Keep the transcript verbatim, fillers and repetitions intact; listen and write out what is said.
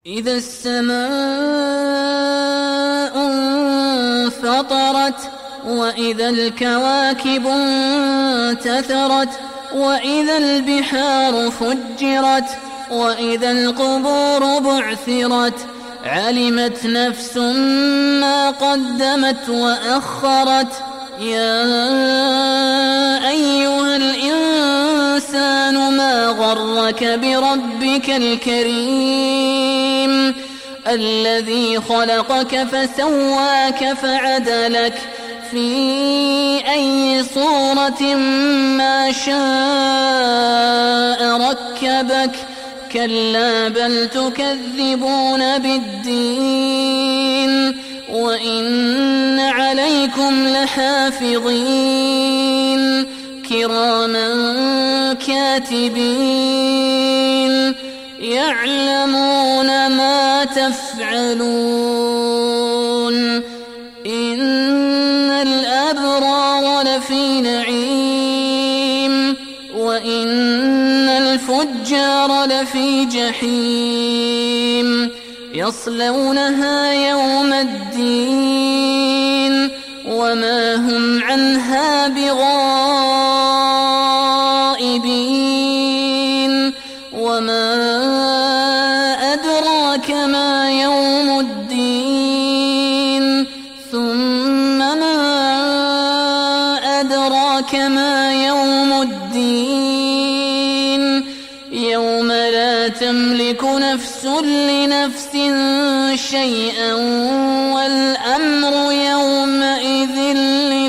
إذا السماء انفطرت وإذا الكواكب انتثرت وإذا البحار فجرت وإذا القبور بعثرت علمت نفس ما قدمت وأخرت. يا أيها الإنسان ما غرك بربك الكريم الذي خلقك فسواك فعدلك في أي صورة ما شاء ركبك. كلا بل تكذبون بالدين وإن عليكم لحافظين كراما كاتبين يعلمون ما تفعلون. إن الأبرار لفي نعيم وإن الفجار لفي جحيم يصلونها يوم الدين وما هم عنها بغائبين. وما أدراك ما يوم الدين ثم ما أدراك ما يوم الدين يوم لا تملك نفس لنفس شيئا والأمر يومئذ